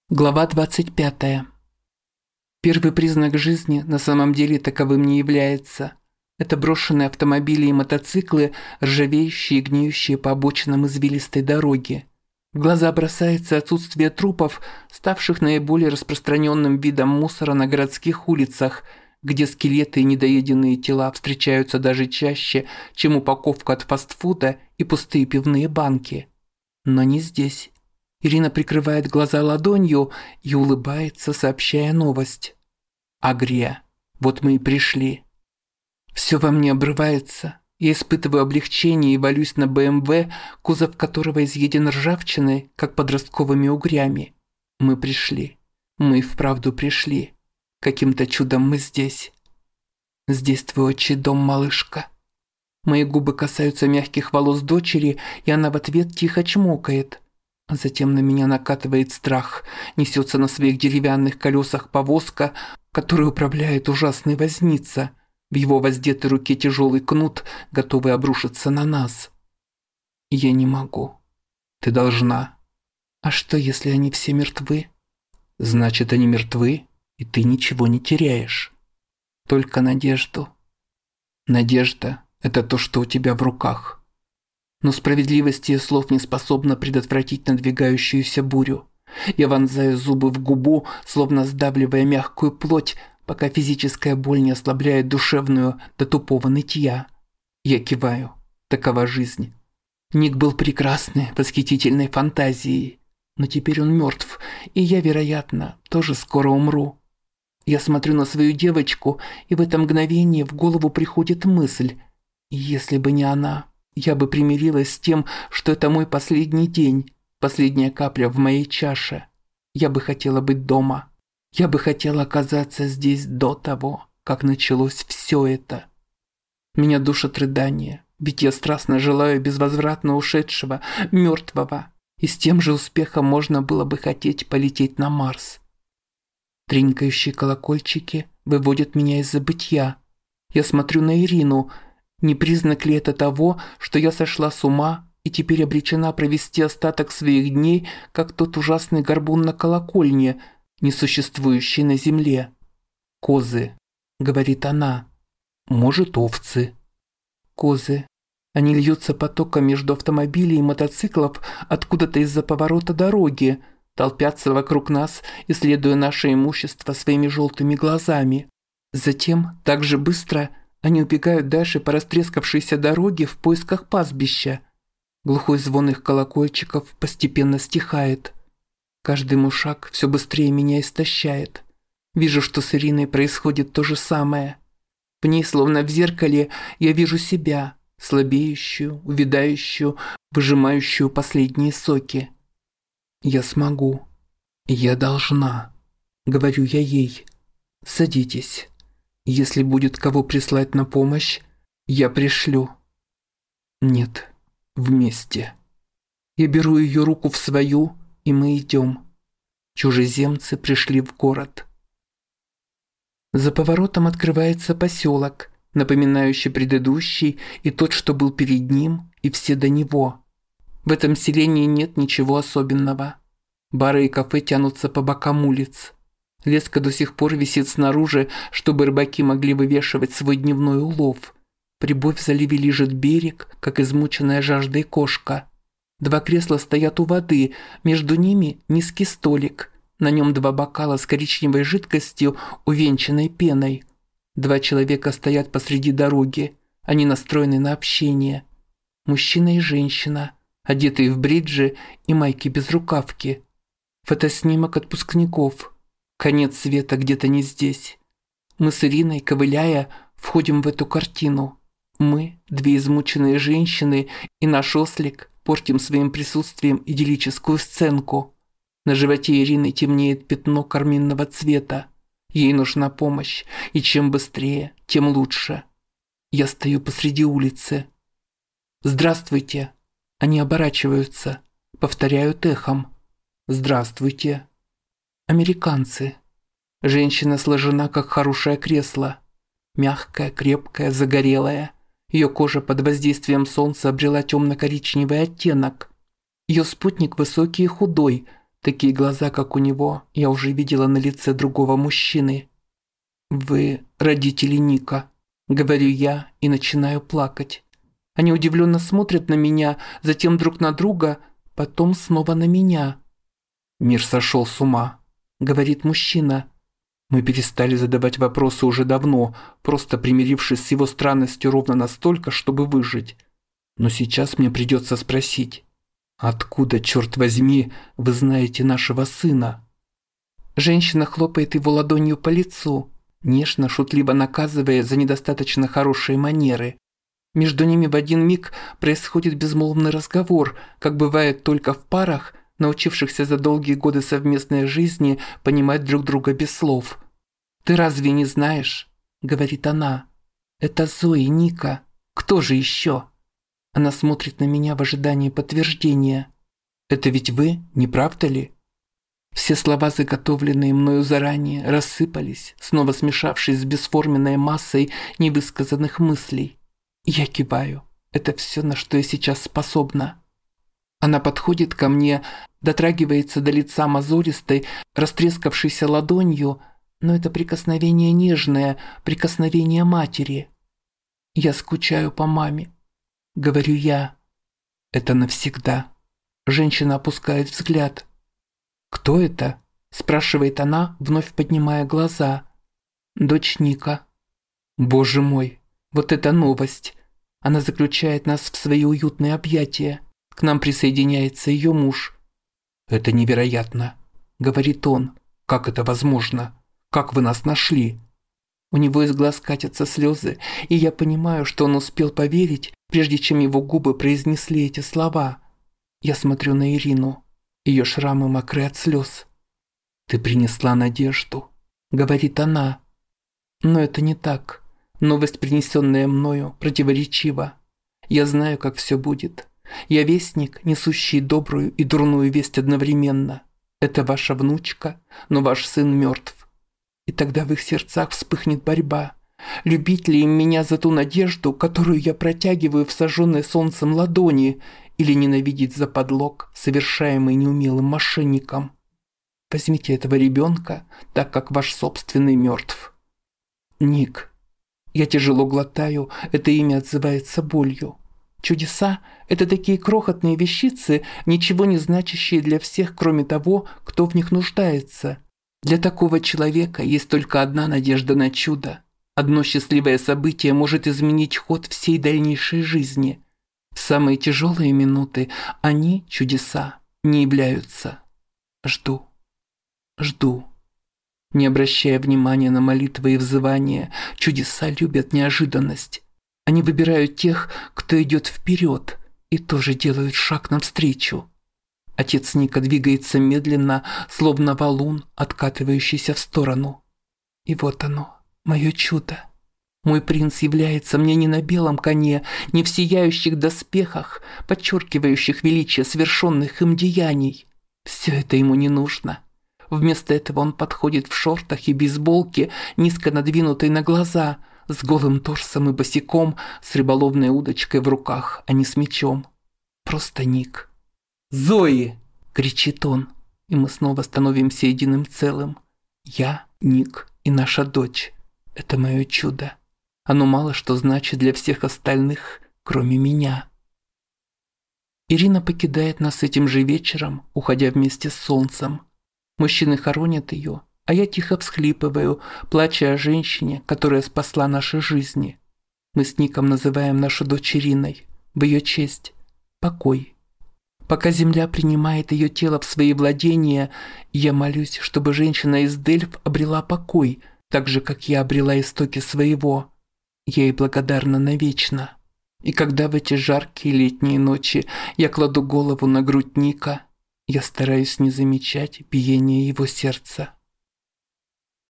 Глава 25. Первый признак жизни на самом деле таковым не является. Это брошенные автомобили и мотоциклы, ржавеющие и гниющие по обочинам извилистой дороги. В глаза бросается отсутствие трупов, ставших наиболее распространенным видом мусора на городских улицах, где скелеты и недоеденные тела встречаются даже чаще, чем упаковка от фастфуда и пустые пивные банки. Но не здесь. Ирина прикрывает глаза ладонью и улыбается, сообщая новость. Агрия. Вот мы и пришли. Все во мне обрывается. Я испытываю облегчение и валюсь на БМВ, кузов которого изъеден ржавчиной, как подростковыми угрями. Мы пришли. Мы и вправду пришли. Каким-то чудом мы здесь. Здесь твой отчий дом, малышка. Мои губы касаются мягких волос дочери, и она в ответ тихо чмокает. А затем на меня накатывает страх, несется на своих деревянных колесах повозка, которой управляет ужасный возница. В его воздетой руке тяжелый кнут, готовый обрушиться на нас. Я не могу. Ты должна. А что, если они все мертвы? Значит, они мертвы, и ты ничего не теряешь. Только надежду. Надежда – это то, что у тебя в руках. Но справедливость ее слов не способна предотвратить надвигающуюся бурю. Я вонзаю зубы в губу, словно сдавливая мягкую плоть, пока физическая боль не ослабляет душевную до тупого нытья. Я киваю. Такова жизнь. Ник был прекрасной, восхитительной фантазией. Но теперь он мертв, и я, вероятно, тоже скоро умру. Я смотрю на свою девочку, и в это мгновение в голову приходит мысль: если бы не она, я бы примирилась с тем, что это мой последний день, последняя капля в моей чаше. Я бы хотела быть дома. Я бы хотела оказаться здесь до того, как началось все это. Меня душат рыдания, ведь я страстно желаю безвозвратно ушедшего, мертвого, и с тем же успехом можно было бы хотеть полететь на Марс. Тренькающие колокольчики выводят меня из забытья. Я смотрю на Ирину. Не признак ли это того, что я сошла с ума и теперь обречена провести остаток своих дней, как тот ужасный горбун на колокольне, несуществующий на земле? «Козы», — говорит она. «Может, овцы». Козы. Они льются потоком между автомобилей и мотоциклов откуда-то из-за поворота дороги, толпятся вокруг нас, исследуя наше имущество своими желтыми глазами. Затем, так же быстро, они убегают дальше по растрескавшейся дороге в поисках пастбища. Глухой звон их колокольчиков постепенно стихает. Каждый мой шаг все быстрее меня истощает. Вижу, что с Ириной происходит то же самое. В ней, словно в зеркале, я вижу себя, слабеющую, увядающую, выжимающую последние соки. Я смогу. Я должна. Говорю я ей. Садитесь. Если будет кого прислать на помощь, я пришлю. Нет, вместе. Я беру ее руку в свою, и мы идем. Чужеземцы пришли в город. За поворотом открывается поселок, напоминающий предыдущий и тот, что был перед ним, и все до него. В этом селении нет ничего особенного. Бары и кафе тянутся по бокам улиц. Леска до сих пор висит снаружи, чтобы рыбаки могли вывешивать свой дневной улов. Прибой в заливе лижет берег, как измученная жаждой кошка. 2 кресла стоят у воды, между ними низкий столик. На нем 2 бокала с коричневой жидкостью, увенчанной пеной. 2 человека стоят посреди дороги. Они настроены на общение. Мужчина и женщина, одетые в бриджи и майки-безрукавки. Фотоснимок отпускников. Конец света где-то не здесь. Мы с Ириной, ковыляя, входим в эту картину. Мы, 2 измученные женщины, и наш ослик портим своим присутствием идиллическую сценку. На животе Ирины темнеет пятно карминного цвета. Ей нужна помощь, и чем быстрее, тем лучше. Я стою посреди улицы. «Здравствуйте!» Они оборачиваются, повторяют эхом. «Здравствуйте!» Американцы. Женщина сложена, как хорошее кресло. Мягкая, крепкая, загорелая. Ее кожа под воздействием солнца обрела темно-коричневый оттенок. Ее спутник высокий и худой, Такие глаза, как у него, я уже видела на лице другого мужчины. «Вы родители Ника», – говорю я и начинаю плакать. Они удивленно смотрят на меня, затем друг на друга, потом снова на меня. «Мир сошел с ума», – говорит мужчина. Мы перестали задавать вопросы уже давно, просто примирившись с его странностью ровно настолько, чтобы выжить. Но сейчас мне придется спросить, откуда, черт возьми, вы знаете нашего сына? Женщина хлопает его ладонью по лицу, нежно, шутливо наказывая за недостаточно хорошие манеры. Между ними в один миг происходит безмолвный разговор, как бывает только в парах, научившихся за долгие годы совместной жизни понимать друг друга без слов. «Ты разве не знаешь?» – говорит она. «Это Зои, Ника. Кто же еще?» Она смотрит на меня в ожидании подтверждения. «Это ведь вы, не правда ли?» Все слова, заготовленные мною заранее, рассыпались, снова смешавшись с бесформенной массой невысказанных мыслей. Я киваю. Это все, на что я сейчас способна. Она подходит ко мне, дотрагивается до лица мозолистой, растрескавшейся ладонью, но это прикосновение нежное, прикосновение матери. «Я скучаю по маме», — говорю я. «Это навсегда». Женщина опускает взгляд. «Кто это?» – спрашивает она, вновь поднимая глаза. «Дочь Ника». «Боже мой, вот это новость!» Она заключает нас в свои уютные объятия. К нам присоединяется ее муж. «Это невероятно», – говорит он. «Как это возможно? Как вы нас нашли?» У него из глаз катятся слезы, и я понимаю, что он успел поверить, прежде чем его губы произнесли эти слова. Я смотрю на Ирину. Ее шрамы мокры от слез. «Ты принесла надежду», — говорит она. Но это не так. Новость, принесенная мною, противоречива. Я знаю, как все будет. Я вестник, несущий добрую и дурную весть одновременно. Это ваша внучка, но ваш сын мертв. И тогда в их сердцах вспыхнет борьба. Любить ли им меня за ту надежду, которую я протягиваю в сожженной солнцем ладони, или ненавидеть за подлог, совершаемый неумелым мошенником? Возьмите этого ребенка, так как ваш собственный мертв. Ник. Я тяжело глотаю, это имя отзывается болью. Чудеса – это такие крохотные вещицы, ничего не значащие для всех, кроме того, кто в них нуждается. Для такого человека есть только одна надежда на чудо. Одно счастливое событие может изменить ход всей дальнейшей жизни. В самые тяжелые минуты они, чудеса, не являются. Жду. Жду. Не обращая внимания на молитвы и взывания, чудеса любят неожиданность. Они выбирают тех, кто идет вперед, и тоже делают шаг навстречу. Отец Ника двигается медленно, словно валун, откатывающийся в сторону. И вот оно, мое чудо. Мой принц является мне не на белом коне, не в сияющих доспехах, подчеркивающих величие совершенных им деяний. Все это ему не нужно. Вместо этого он подходит в шортах и бейсболке, низко надвинутой на глаза, с голым торсом и босиком, с рыболовной удочкой в руках, а не с мечом. Просто Ник. «Зои!» – кричит он, и мы снова становимся единым целым. Я, Ник и наша дочь. Это мое чудо. Оно мало что значит для всех остальных, кроме меня. Ирина покидает нас этим же вечером, уходя вместе с солнцем. Мужчины хоронят ее, а я тихо всхлипываю, плача о женщине, которая спасла наши жизни. Мы с Ником называем нашу дочь Ириной, в ее честь – покой. Пока земля принимает ее тело в свои владения, я молюсь, чтобы женщина из Дельф обрела покой, так же, как я обрела истоки своего. Я ей благодарна навечно. И когда в эти жаркие летние ночи я кладу голову на грудь Ника, я стараюсь не замечать биение его сердца.